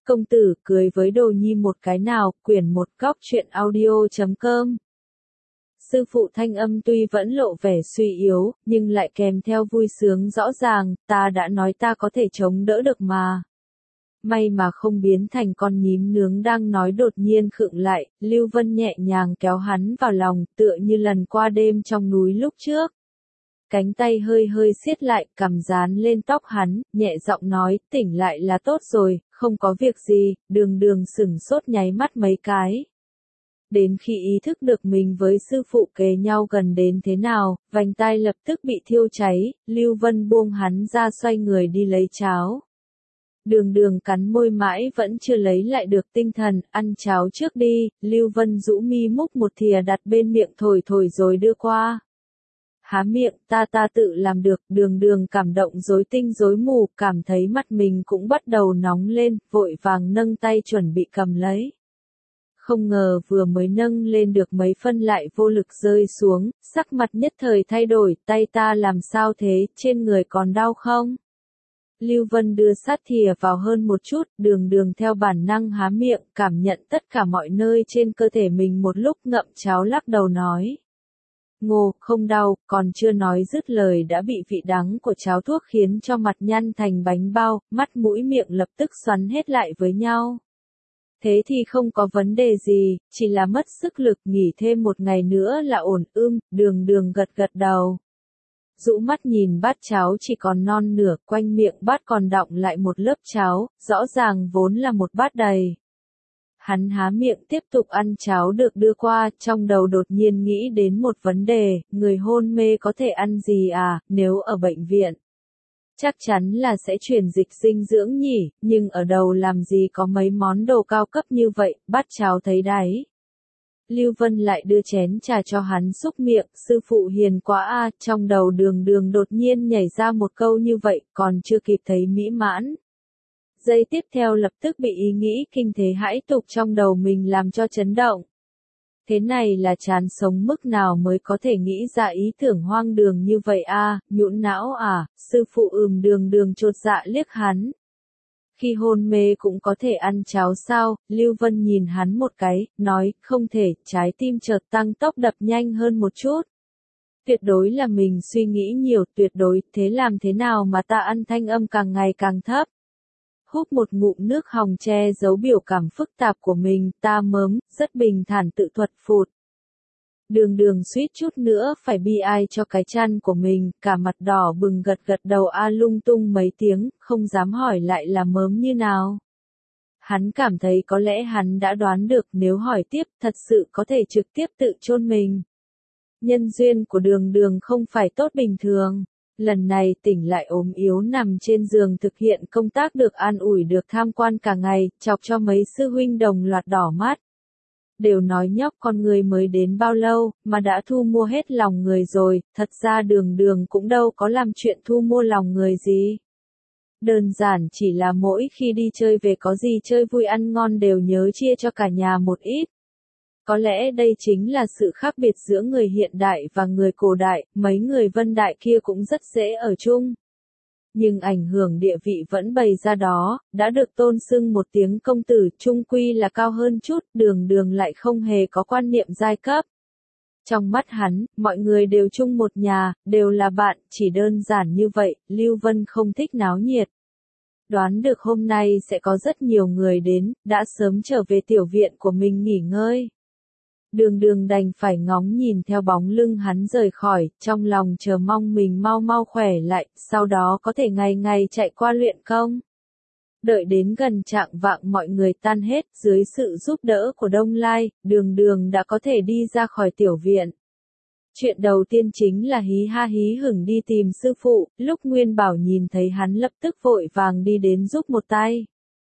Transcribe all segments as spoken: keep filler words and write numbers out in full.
Công tử cười với đồ nhi một cái nào, quyển một góc truyện audio chấm com. Sư phụ thanh âm tuy vẫn lộ vẻ suy yếu, nhưng lại kèm theo vui sướng rõ ràng, ta đã nói ta có thể chống đỡ được mà. May mà không biến thành con nhím nướng đang nói đột nhiên khựng lại, Lưu Vân nhẹ nhàng kéo hắn vào lòng, tựa như lần qua đêm trong núi lúc trước. Cánh tay hơi hơi siết lại, cằm dán lên tóc hắn, nhẹ giọng nói, tỉnh lại là tốt rồi, không có việc gì, đường đường sửng sốt nháy mắt mấy cái. Đến khi ý thức được mình với sư phụ kề nhau gần đến thế nào, vành tai lập tức bị thiêu cháy, Lưu Vân buông hắn ra xoay người đi lấy cháo. Đường đường cắn môi mãi vẫn chưa lấy lại được tinh thần, ăn cháo trước đi, Lưu Vân rũ mi múc một thìa đặt bên miệng thổi thổi rồi đưa qua. Há miệng, ta ta tự làm được, đường đường cảm động rối tinh rối mù, cảm thấy mặt mình cũng bắt đầu nóng lên, vội vàng nâng tay chuẩn bị cầm lấy. Không ngờ vừa mới nâng lên được mấy phân lại vô lực rơi xuống, sắc mặt nhất thời thay đổi, tay ta làm sao thế, trên người còn đau không? Lưu Vân đưa sát thìa vào hơn một chút, đường đường theo bản năng há miệng, cảm nhận tất cả mọi nơi trên cơ thể mình một lúc ngậm cháo lắc đầu nói. Ngô, không đau, còn chưa nói dứt lời đã bị vị đắng của cháo thuốc khiến cho mặt nhăn thành bánh bao, mắt mũi miệng lập tức xoắn hết lại với nhau. Thế thì không có vấn đề gì, chỉ là mất sức lực, nghỉ thêm một ngày nữa là ổn. Ưm, đường đường gật gật đầu. Dụ mắt nhìn bát cháo chỉ còn non nửa, quanh miệng bát còn đọng lại một lớp cháo, rõ ràng vốn là một bát đầy. Hắn há miệng tiếp tục ăn cháo được đưa qua, trong đầu đột nhiên nghĩ đến một vấn đề, người hôn mê có thể ăn gì à, nếu ở bệnh viện. Chắc chắn là sẽ truyền dịch dinh dưỡng nhỉ, nhưng ở đầu làm gì có mấy món đồ cao cấp như vậy, bát cháo thấy đáy. Lưu Vân lại đưa chén trà cho hắn xúc miệng, sư phụ hiền quá a, trong đầu đường đường đột nhiên nhảy ra một câu như vậy, còn chưa kịp thấy mỹ mãn. Giây tiếp theo lập tức bị ý nghĩ kinh thế hãi tục trong đầu mình làm cho chấn động. Thế này là chán sống mức nào mới có thể nghĩ ra ý tưởng hoang đường như vậy a, nhũn não à, sư phụ ừm đường đường chột dạ liếc hắn. Khi hôn mê cũng có thể ăn cháo sao, Lưu Vân nhìn hắn một cái, nói, không thể, trái tim chợt tăng tốc đập nhanh hơn một chút. Tuyệt đối là mình suy nghĩ nhiều, tuyệt đối, thế làm thế nào mà ta ăn thanh âm càng ngày càng thấp. Hút một ngụm nước hòng che giấu biểu cảm phức tạp của mình, ta mớm, rất bình thản tự thuật phụt. Đường đường suýt chút nữa phải bi ai cho cái chăn của mình, cả mặt đỏ bừng gật gật đầu a lung tung mấy tiếng, không dám hỏi lại là mớm như nào. Hắn cảm thấy có lẽ hắn đã đoán được, nếu hỏi tiếp thật sự có thể trực tiếp tự chôn mình. Nhân duyên của đường đường không phải tốt bình thường. Lần này tỉnh lại ốm yếu nằm trên giường thực hiện công tác được an ủi được tham quan cả ngày, chọc cho mấy sư huynh đồng loạt đỏ mắt. Đều nói nhóc con người mới đến bao lâu, mà đã thu mua hết lòng người rồi, thật ra đường đường cũng đâu có làm chuyện thu mua lòng người gì. Đơn giản chỉ là mỗi khi đi chơi về có gì chơi vui ăn ngon đều nhớ chia cho cả nhà một ít. Có lẽ đây chính là sự khác biệt giữa người hiện đại và người cổ đại, mấy người vân đại kia cũng rất dễ ở chung. Nhưng ảnh hưởng địa vị vẫn bày ra đó, đã được tôn xưng một tiếng công tử trung quy là cao hơn chút, đường đường lại không hề có quan niệm giai cấp. Trong mắt hắn, mọi người đều chung một nhà, đều là bạn, chỉ đơn giản như vậy, Lưu Vân không thích náo nhiệt. Đoán được hôm nay sẽ có rất nhiều người đến, đã sớm trở về tiểu viện của mình nghỉ ngơi. Đường đường đành phải ngóng nhìn theo bóng lưng hắn rời khỏi, trong lòng chờ mong mình mau mau khỏe lại, sau đó có thể ngày ngày chạy qua luyện công. Đợi đến gần trạng vạng mọi người tan hết, dưới sự giúp đỡ của Đông Lai, đường đường đã có thể đi ra khỏi tiểu viện. Chuyện đầu tiên chính là hí ha hí hửng đi tìm sư phụ, lúc Nguyên Bảo nhìn thấy hắn lập tức vội vàng đi đến giúp một tay.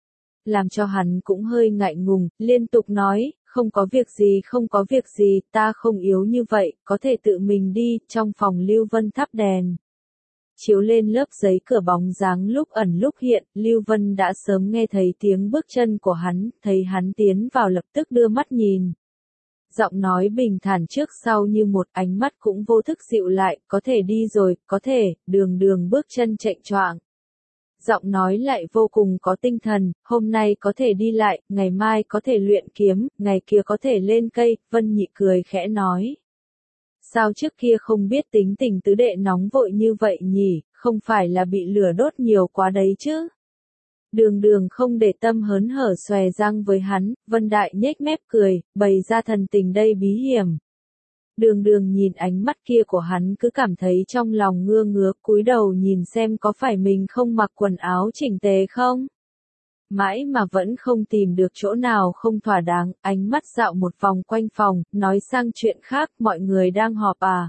Làm cho hắn cũng hơi ngại ngùng, liên tục nói, không có việc gì không có việc gì, ta không yếu như vậy, có thể tự mình đi, trong phòng Lưu Vân thắp đèn. Chiếu lên lớp giấy cửa bóng dáng lúc ẩn lúc hiện, Lưu Vân đã sớm nghe thấy tiếng bước chân của hắn, thấy hắn tiến vào lập tức đưa mắt nhìn. Giọng nói bình thản trước sau như một, ánh mắt cũng vô thức dịu lại, có thể đi rồi, có thể, đường đường bước chân chệch choạng. giọng nói lại vô cùng có tinh thần, hôm nay có thể đi lại, ngày mai có thể luyện kiếm, ngày kia có thể lên cây, Vân Nhị cười khẽ nói. Sao trước kia không biết tính tình tứ đệ nóng vội như vậy nhỉ, không phải là bị lửa đốt nhiều quá đấy chứ? Đường đường không để tâm hớn hở xòe răng với hắn, Vân Đại nhếch mép cười, bày ra thần tình đây bí hiểm. Đường đường nhìn ánh mắt kia của hắn cứ cảm thấy trong lòng ngưa ngứa, cúi đầu nhìn xem có phải mình không mặc quần áo chỉnh tề không? Mãi mà vẫn không tìm được chỗ nào không thỏa đáng, ánh mắt dạo một vòng quanh phòng, nói sang chuyện khác, mọi người đang họp à?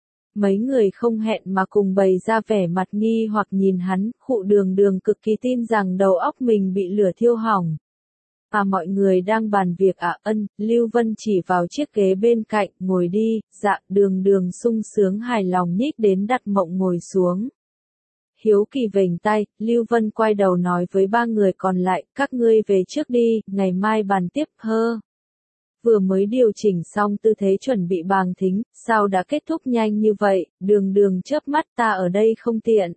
Mấy người không hẹn mà cùng bày ra vẻ mặt nghi hoặc nhìn hắn, khụ đường đường cực kỳ tin rằng đầu óc mình bị lửa thiêu hỏng. À mọi người đang bàn việc à ân, Lưu Vân chỉ vào chiếc ghế bên cạnh, ngồi đi, dạ đường đường sung sướng hài lòng nhích đến đặt mộng ngồi xuống. Hiếu kỳ vểnh tay, Lưu Vân quay đầu nói với ba người còn lại, các ngươi về trước đi, ngày mai bàn tiếp hơ. Vừa mới điều chỉnh xong tư thế chuẩn bị bàng thính, sao đã kết thúc nhanh như vậy, đường đường chớp mắt ta ở đây không tiện.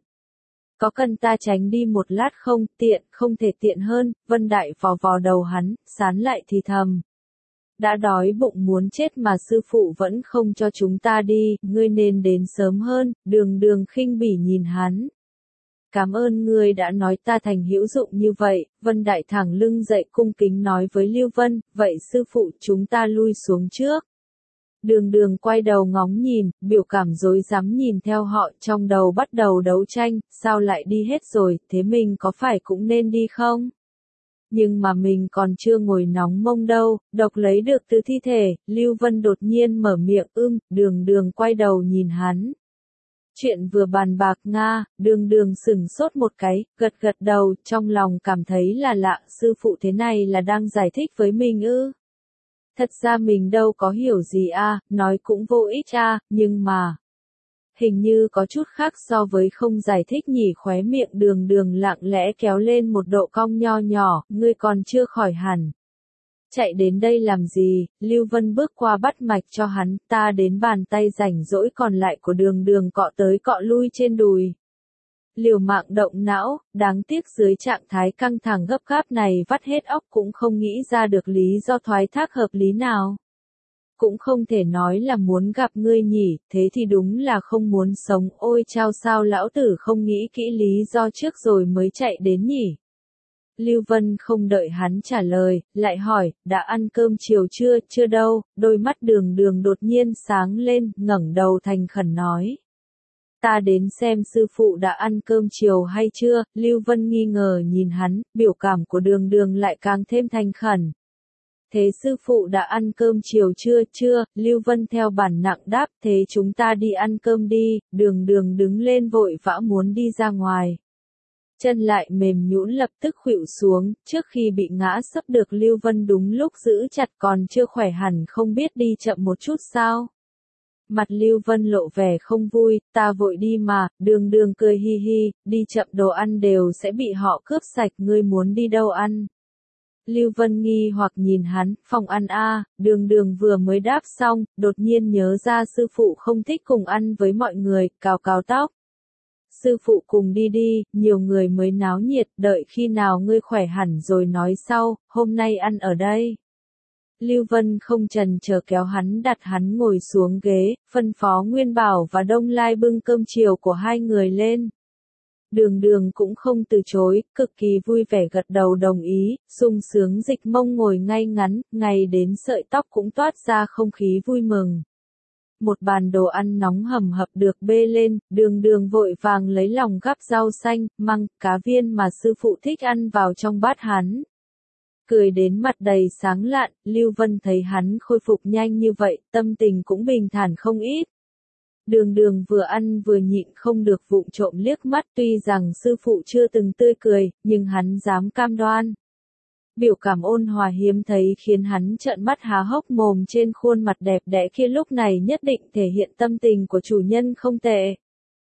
Có cần ta tránh đi một lát không, tiện, không thể tiện hơn, Vân Đại vò vò đầu hắn, sán lại thì thầm. Đã đói bụng muốn chết mà sư phụ vẫn không cho chúng ta đi, ngươi nên đến sớm hơn, đường đường khinh bỉ nhìn hắn. Cảm ơn ngươi đã nói ta thành hữu dụng như vậy, Vân Đại thẳng lưng dậy cung kính nói với Lưu Vân, vậy sư phụ chúng ta lui xuống trước. Đường đường quay đầu ngóng nhìn, biểu cảm rối rắm nhìn theo họ trong đầu bắt đầu đấu tranh, sao lại đi hết rồi, thế mình có phải cũng nên đi không? Nhưng mà mình còn chưa ngồi nóng mông đâu, độc lấy được từ thi thể, Lưu Vân đột nhiên mở miệng ưm, đường đường quay đầu nhìn hắn. Chuyện vừa bàn bạc Nga, đường đường sửng sốt một cái, gật gật đầu, trong lòng cảm thấy là lạ, sư phụ thế này là đang giải thích với mình ư. Thật ra mình đâu có hiểu gì a, nói cũng vô ích a, nhưng mà... Hình như có chút khác so với không giải thích nhỉ, khóe miệng đường đường lặng lẽ kéo lên một độ cong nho nhỏ, ngươi còn chưa khỏi hẳn. Chạy đến đây làm gì, Lưu Vân bước qua bắt mạch cho hắn, ta đến bàn tay rảnh rỗi còn lại của đường đường cọ tới cọ lui trên đùi. Liều mạng động não, đáng tiếc dưới trạng thái căng thẳng gấp gáp này vắt hết óc cũng không nghĩ ra được lý do thoái thác hợp lý nào. Cũng không thể nói là muốn gặp ngươi nhỉ, thế thì đúng là không muốn sống, ôi chao sao lão tử không nghĩ kỹ lý do trước rồi mới chạy đến nhỉ. Lưu Vân không đợi hắn trả lời, lại hỏi, đã ăn cơm chiều chưa, chưa đâu, đôi mắt đường đường đột nhiên sáng lên, ngẩng đầu thành khẩn nói. Ta đến xem sư phụ đã ăn cơm chiều hay chưa, Lưu Vân nghi ngờ nhìn hắn, biểu cảm của đường đường lại càng thêm thành khẩn. Thế sư phụ đã ăn cơm chiều chưa, chưa, Lưu Vân theo bản nặng đáp, thế chúng ta đi ăn cơm đi, đường đường đứng lên vội vã muốn đi ra ngoài. Chân lại mềm nhũn lập tức khuỵu xuống, trước khi bị ngã sấp được Lưu Vân đúng lúc giữ chặt còn chưa khỏe hẳn không biết đi chậm một chút sao. Mặt Lưu Vân lộ vẻ không vui, ta vội đi mà, đường đường cười hi hi, đi chậm đồ ăn đều sẽ bị họ cướp sạch, ngươi muốn đi đâu ăn. Lưu Vân nghi hoặc nhìn hắn, phòng ăn a, đường đường vừa mới đáp xong, đột nhiên nhớ ra sư phụ không thích cùng ăn với mọi người, cào cào tóc. Sư phụ cùng đi đi, nhiều người mới náo nhiệt, đợi khi nào ngươi khỏe hẳn rồi nói sau, hôm nay ăn ở đây. Lưu Vân không chần chờ kéo hắn đặt hắn ngồi xuống ghế, phân phó Nguyên Bảo và Đông Lai bưng cơm chiều của hai người lên. Đường đường cũng không từ chối, cực kỳ vui vẻ gật đầu đồng ý, sung sướng dịch mông ngồi ngay ngắn, ngày đến sợi tóc cũng toát ra không khí vui mừng. Một bàn đồ ăn nóng hầm hập được bê lên, đường đường vội vàng lấy lòng gắp rau xanh, măng, cá viên mà sư phụ thích ăn vào trong bát hắn. Cười đến mặt đầy sáng lạn, Lưu Vân thấy hắn khôi phục nhanh như vậy, tâm tình cũng bình thản không ít. Đường đường vừa ăn vừa nhịn không được vụng trộm liếc mắt, tuy rằng sư phụ chưa từng tươi cười, nhưng hắn dám cam đoan. Biểu cảm ôn hòa hiếm thấy khiến hắn trợn mắt há hốc mồm, trên khuôn mặt đẹp đẽ kia lúc này nhất định thể hiện tâm tình của chủ nhân không tệ.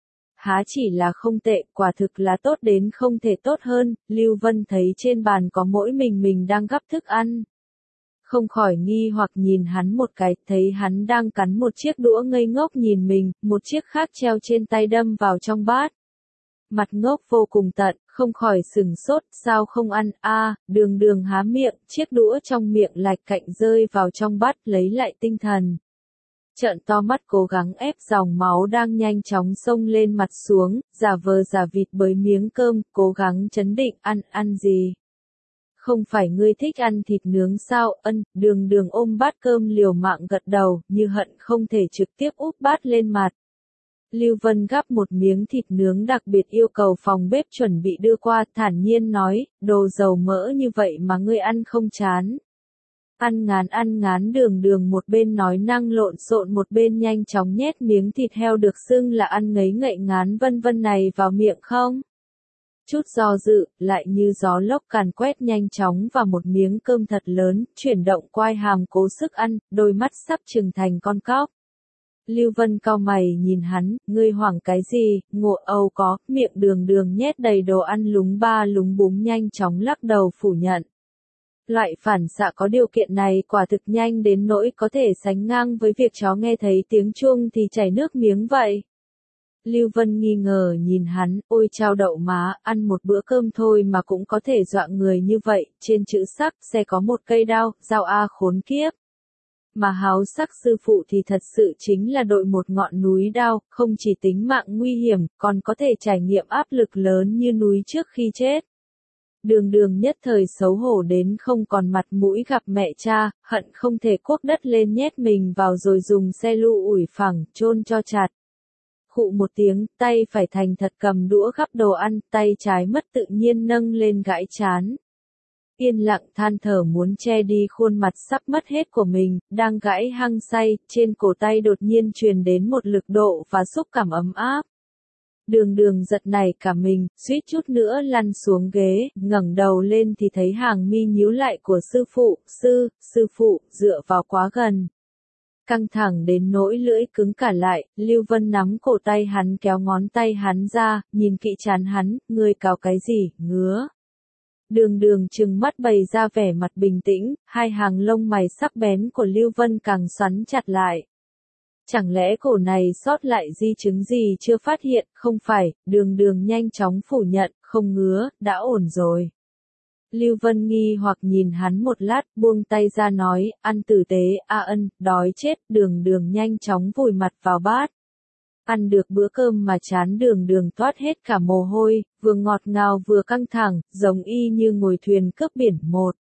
Há chỉ là không tệ, quả thực là tốt đến không thể tốt hơn, Lưu Vân thấy trên bàn có mỗi mình mình đang gắp thức ăn. Không khỏi nghi hoặc nhìn hắn một cái, thấy hắn đang cắn một chiếc đũa ngây ngốc nhìn mình, một chiếc khác treo trên tay đâm vào trong bát. Mặt ngốc vô cùng tận, không khỏi sừng sốt, sao không ăn, a đường đường há miệng, chiếc đũa trong miệng lạch cạnh rơi vào trong bát lấy lại tinh thần. Trợn to mắt cố gắng ép dòng máu đang nhanh chóng xông lên mặt xuống, giả vờ giả vịt bới miếng cơm, cố gắng chấn định, ăn, ăn gì? Không phải ngươi thích ăn thịt nướng sao, ân, đường đường ôm bát cơm liều mạng gật đầu, như hận không thể trực tiếp úp bát lên mặt. Lưu Vân gắp một miếng thịt nướng đặc biệt yêu cầu phòng bếp chuẩn bị đưa qua, thản nhiên nói, đồ dầu mỡ như vậy mà ngươi ăn không chán. Ăn ngán ăn ngán đường đường một bên nói năng lộn xộn một bên nhanh chóng nhét miếng thịt heo được xưng là ăn ngấy ngậy ngán vân vân này vào miệng không. Chút do dự, lại như gió lốc càn quét nhanh chóng vào một miếng cơm thật lớn, chuyển động quai hàm cố sức ăn, đôi mắt sắp trừng thành con cóc. Lưu Vân cau mày nhìn hắn, ngươi hoảng cái gì, ngộ âu có, miệng đường đường nhét đầy đồ ăn lúng ba lúng búng nhanh chóng lắc đầu phủ nhận. Loại phản xạ có điều kiện này quả thực nhanh đến nỗi có thể sánh ngang với việc chó nghe thấy tiếng chuông thì chảy nước miếng vậy. Lưu Vân nghi ngờ nhìn hắn, ôi chao đậu má, ăn một bữa cơm thôi mà cũng có thể dọa người như vậy, trên chữ sắc, xe có một cây đao, dao a khốn kiếp. Mà háo sắc sư phụ thì thật sự chính là đội một ngọn núi đao, không chỉ tính mạng nguy hiểm, còn có thể trải nghiệm áp lực lớn như núi trước khi chết. Đường đường nhất thời xấu hổ đến không còn mặt mũi gặp mẹ cha, hận không thể cuốc đất lên nhét mình vào rồi dùng xe lu ủi phẳng, chôn cho chặt. Khụ một tiếng, tay phải thành thật cầm đũa gắp đồ ăn, tay trái mất tự nhiên nâng lên gãi chán. Yên lặng than thở muốn che đi khuôn mặt sắp mất hết của mình, đang gãi hăng say, trên cổ tay đột nhiên truyền đến một lực độ và xúc cảm ấm áp. Đường đường giật nảy cả mình, suýt chút nữa lăn xuống ghế, ngẩng đầu lên thì thấy hàng mi nhíu lại của sư phụ, sư, sư phụ, dựa vào quá gần. Căng thẳng đến nỗi lưỡi cứng cả lại, Lưu Vân nắm cổ tay hắn kéo ngón tay hắn ra, nhìn kỹ trán hắn, ngươi cào cái gì, ngứa. Đường đường trừng mắt bày ra vẻ mặt bình tĩnh, hai hàng lông mày sắc bén của Lưu Vân càng xoắn chặt lại. Chẳng lẽ cổ này sót lại di chứng gì chưa phát hiện, không phải, đường đường nhanh chóng phủ nhận, không ngứa, đã ổn rồi. Lưu Vân nghi hoặc nhìn hắn một lát, buông tay ra nói, ăn tử tế, a ân, đói chết, đường đường nhanh chóng vùi mặt vào bát. Ăn được bữa cơm mà chán đường đường toát hết cả mồ hôi, vừa ngọt ngào vừa căng thẳng, giống y như ngồi thuyền cướp biển một.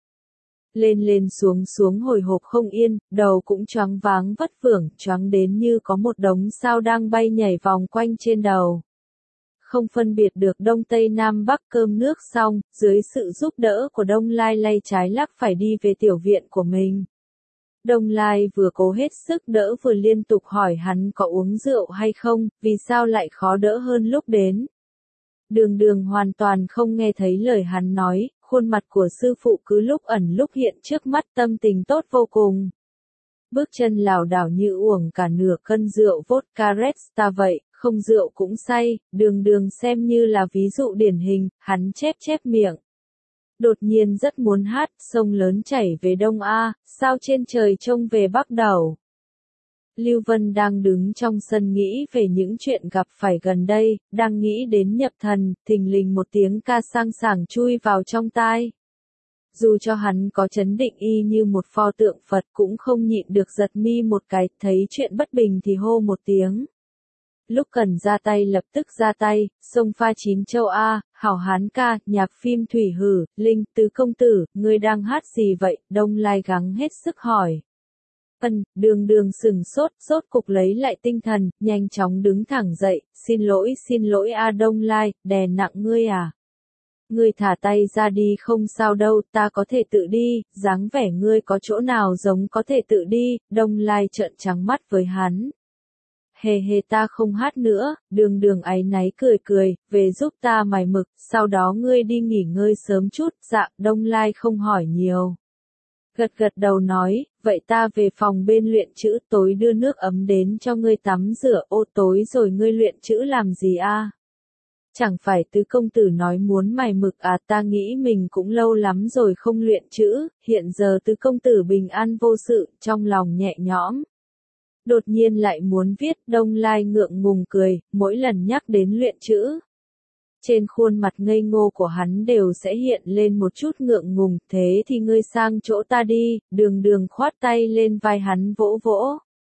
Lên lên xuống xuống hồi hộp không yên, đầu cũng choáng váng vất vưởng, choáng đến như có một đống sao đang bay nhảy vòng quanh trên đầu. Không phân biệt được đông tây nam bắc cơm nước xong, dưới sự giúp đỡ của Đông Lai lay trái lắc phải đi về tiểu viện của mình. Đông Lai vừa cố hết sức đỡ vừa liên tục hỏi hắn có uống rượu hay không, vì sao lại khó đỡ hơn lúc đến. Đường đường hoàn toàn không nghe thấy lời hắn nói, khuôn mặt của sư phụ cứ lúc ẩn lúc hiện trước mắt tâm tình tốt vô cùng. Bước chân lảo đảo như uổng cả nửa cân rượu vodka Red Star vậy, không rượu cũng say, đường đường xem như là ví dụ điển hình, hắn chép chép miệng. Đột nhiên rất muốn hát, sông lớn chảy về đông A, sao trên trời trông về bắc đầu. Lưu Vân đang đứng trong sân nghĩ về những chuyện gặp phải gần đây, đang nghĩ đến nhập thần, thình lình một tiếng ca sang sảng chui vào trong tai. Dù cho hắn có chấn định y như một pho tượng Phật cũng không nhịn được giật mi một cái, thấy chuyện bất bình thì hô một tiếng. Lúc cần ra tay lập tức ra tay, sông pha chín châu A, hảo hán ca, nhạc phim thủy hử, linh, tứ công tử, ngươi đang hát gì vậy, Đông Lai gắng hết sức hỏi. Ân, đường đường sừng sốt, sốt cục lấy lại tinh thần, nhanh chóng đứng thẳng dậy, xin lỗi xin lỗi A Đông Lai, đè nặng ngươi à. Ngươi thả tay ra đi không sao đâu, ta có thể tự đi, dáng vẻ ngươi có chỗ nào giống có thể tự đi, Đông Lai trợn trắng mắt với hắn. Hề hề ta không hát nữa, đường đường áy náy cười cười, về giúp ta mài mực, sau đó ngươi đi nghỉ ngơi sớm chút, dạ, Đông Lai không hỏi nhiều. Gật gật đầu nói, vậy ta về phòng bên luyện chữ, tối đưa nước ấm đến cho ngươi tắm rửa, ô tối rồi ngươi luyện chữ làm gì a? Chẳng phải tứ công tử nói muốn mài mực à, ta nghĩ mình cũng lâu lắm rồi không luyện chữ, hiện giờ tứ công tử bình an vô sự, trong lòng nhẹ nhõm. Đột nhiên lại muốn viết, Đông Lai ngượng ngùng cười, mỗi lần nhắc đến luyện chữ. Trên khuôn mặt ngây ngô của hắn đều sẽ hiện lên một chút ngượng ngùng, thế thì ngươi sang chỗ ta đi, Đường Đường khoát tay lên vai hắn vỗ vỗ.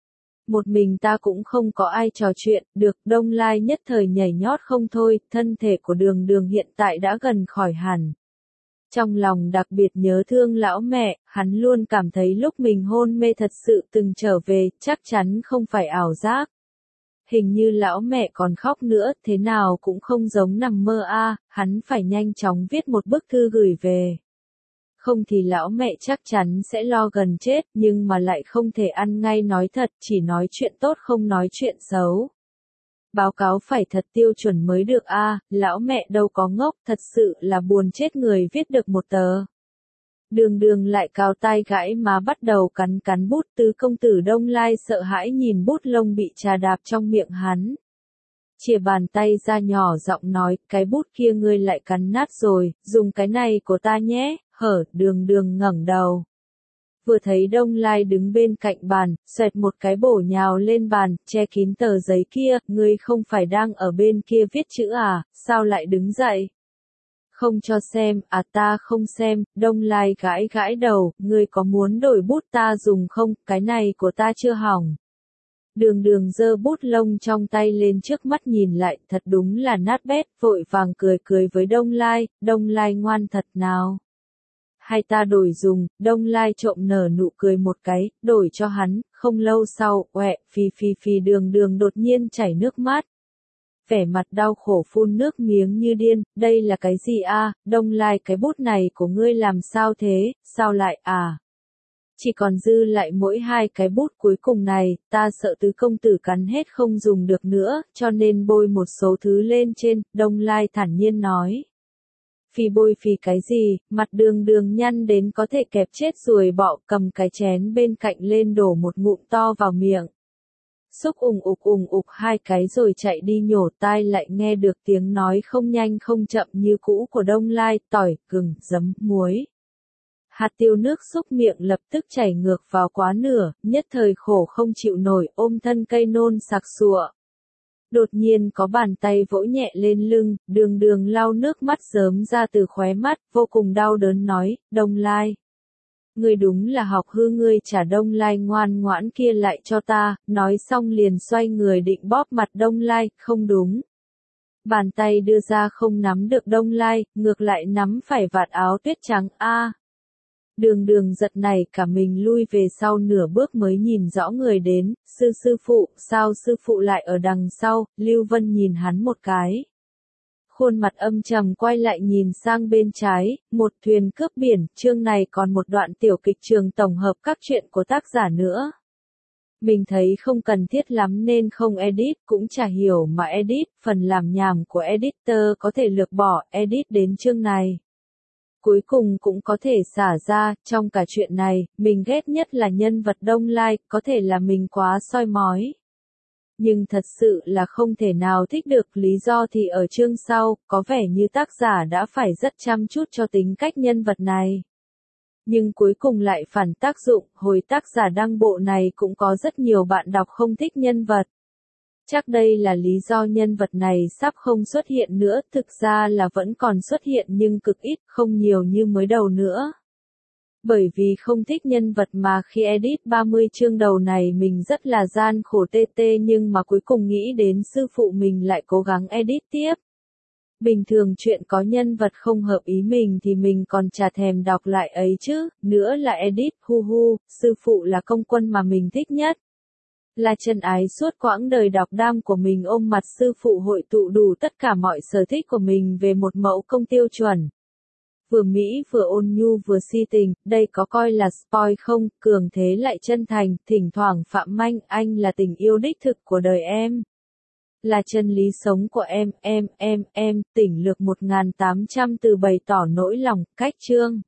Một mình ta cũng không có ai trò chuyện, được. Đông Lai nhất thời nhảy nhót không thôi, thân thể của Đường Đường hiện tại đã gần khỏi hẳn. Trong lòng đặc biệt nhớ thương lão mẹ, hắn luôn cảm thấy lúc mình hôn mê thật sự từng trở về, chắc chắn không phải ảo giác. Hình như lão mẹ còn khóc nữa, thế nào cũng không giống nằm mơ a, hắn phải nhanh chóng viết một bức thư gửi về. Không thì lão mẹ chắc chắn sẽ lo gần chết, nhưng mà lại không thể ăn ngay nói thật, chỉ nói chuyện tốt không nói chuyện xấu. Báo cáo phải thật tiêu chuẩn mới được a, lão mẹ đâu có ngốc, thật sự là buồn chết người viết được một tờ. Đường Đường lại cào tai gãi má bắt đầu cắn cắn bút, Tứ công tử Đông Lai sợ hãi nhìn bút lông bị trà đạp trong miệng hắn. Chìa bàn tay ra nhỏ giọng nói, cái bút kia ngươi lại cắn nát rồi, dùng cái này của ta nhé, hở. Đường Đường ngẩng đầu. Vừa thấy Đông Lai đứng bên cạnh bàn, xoẹt một cái bổ nhào lên bàn, che kín tờ giấy kia, ngươi không phải đang ở bên kia viết chữ à, sao lại đứng dậy? Không cho xem, à ta không xem. Đông Lai gãi gãi đầu, ngươi có muốn đổi bút ta dùng không, cái này của ta chưa hỏng. Đường Đường giơ bút lông trong tay lên trước mắt nhìn lại, thật đúng là nát bét, vội vàng cười cười với Đông Lai, Đông Lai ngoan thật nào. Hay ta đổi dùng, Đông Lai trộm nở nụ cười một cái, đổi cho hắn, không lâu sau, quẹ, phì phì phì Đường Đường đột nhiên chảy nước mắt. Vẻ mặt đau khổ phun nước miếng như điên, đây là cái gì a? Đông Lai cái bút này của ngươi làm sao thế, sao lại à? Chỉ còn dư lại mỗi hai cái bút cuối cùng này, ta sợ Tứ công tử cắn hết không dùng được nữa, cho nên bôi một số thứ lên trên, Đông Lai thản nhiên nói. Phi bôi phì cái gì, mặt Đường Đường nhăn đến có thể kẹp chết ruồi bọ, cầm cái chén bên cạnh lên đổ một ngụm to vào miệng. Xúc ùng ục ùng ục hai cái rồi chạy đi nhổ, tai lại nghe được tiếng nói không nhanh không chậm như cũ của Đông Lai, tỏi, gừng, giấm, muối. Hạt tiêu nước xúc miệng lập tức chảy ngược vào quá nửa, nhất thời khổ không chịu nổi, ôm thân cây nôn sặc sụa. Đột nhiên có bàn tay vỗ nhẹ lên lưng, Đường Đường lau nước mắt rớm ra từ khóe mắt, vô cùng đau đớn nói, Đông Lai. Ngươi đúng là học hư, ngươi trả Đông Lai ngoan ngoãn kia lại cho ta, nói xong liền xoay người định bóp mặt Đông Lai, không đúng. Bàn tay đưa ra không nắm được Đông Lai, ngược lại nắm phải vạt áo tuyết trắng, a. Đường Đường giật này cả mình lui về sau nửa bước mới nhìn rõ người đến, sư sư phụ, sao sư phụ lại ở đằng sau, Lưu Vân nhìn hắn một cái. Khuôn mặt âm trầm quay lại nhìn sang bên trái, một thuyền cướp biển, chương này còn một đoạn tiểu kịch trường tổng hợp các chuyện của tác giả nữa. Mình thấy không cần thiết lắm nên không edit, cũng chả hiểu mà edit, phần làm nhảm của editor có thể lược bỏ, edit đến chương này. Cuối cùng cũng có thể xả ra, trong cả chuyện này, mình ghét nhất là nhân vật Đông Lai, có thể là mình quá soi mói. Nhưng thật sự là không thể nào thích được, lý do thì ở chương sau, có vẻ như tác giả đã phải rất chăm chút cho tính cách nhân vật này. Nhưng cuối cùng lại phản tác dụng, hồi tác giả đăng bộ này cũng có rất nhiều bạn đọc không thích nhân vật. Chắc đây là lý do nhân vật này sắp không xuất hiện nữa, thực ra là vẫn còn xuất hiện nhưng cực ít, không nhiều như mới đầu nữa. Bởi vì không thích nhân vật mà khi edit ba mươi chương đầu này mình rất là gian khổ tê tê, nhưng mà cuối cùng nghĩ đến sư phụ mình lại cố gắng edit tiếp. Bình thường chuyện có nhân vật không hợp ý mình thì mình còn chả thèm đọc lại ấy chứ, nữa là edit, hu hu, sư phụ là công quân mà mình thích nhất. Là chân ái suốt quãng đời đọc đam của mình, ôm mặt sư phụ hội tụ đủ tất cả mọi sở thích của mình về một mẫu công tiêu chuẩn. Vừa mỹ vừa ôn nhu vừa si tình, đây có coi là spoil không, cường thế lại chân thành, thỉnh thoảng phạm manh, anh là tình yêu đích thực của đời em. Là chân lý sống của em, em, em, em, tỉnh lược một nghìn tám trăm từ bày tỏ nỗi lòng, cách chương.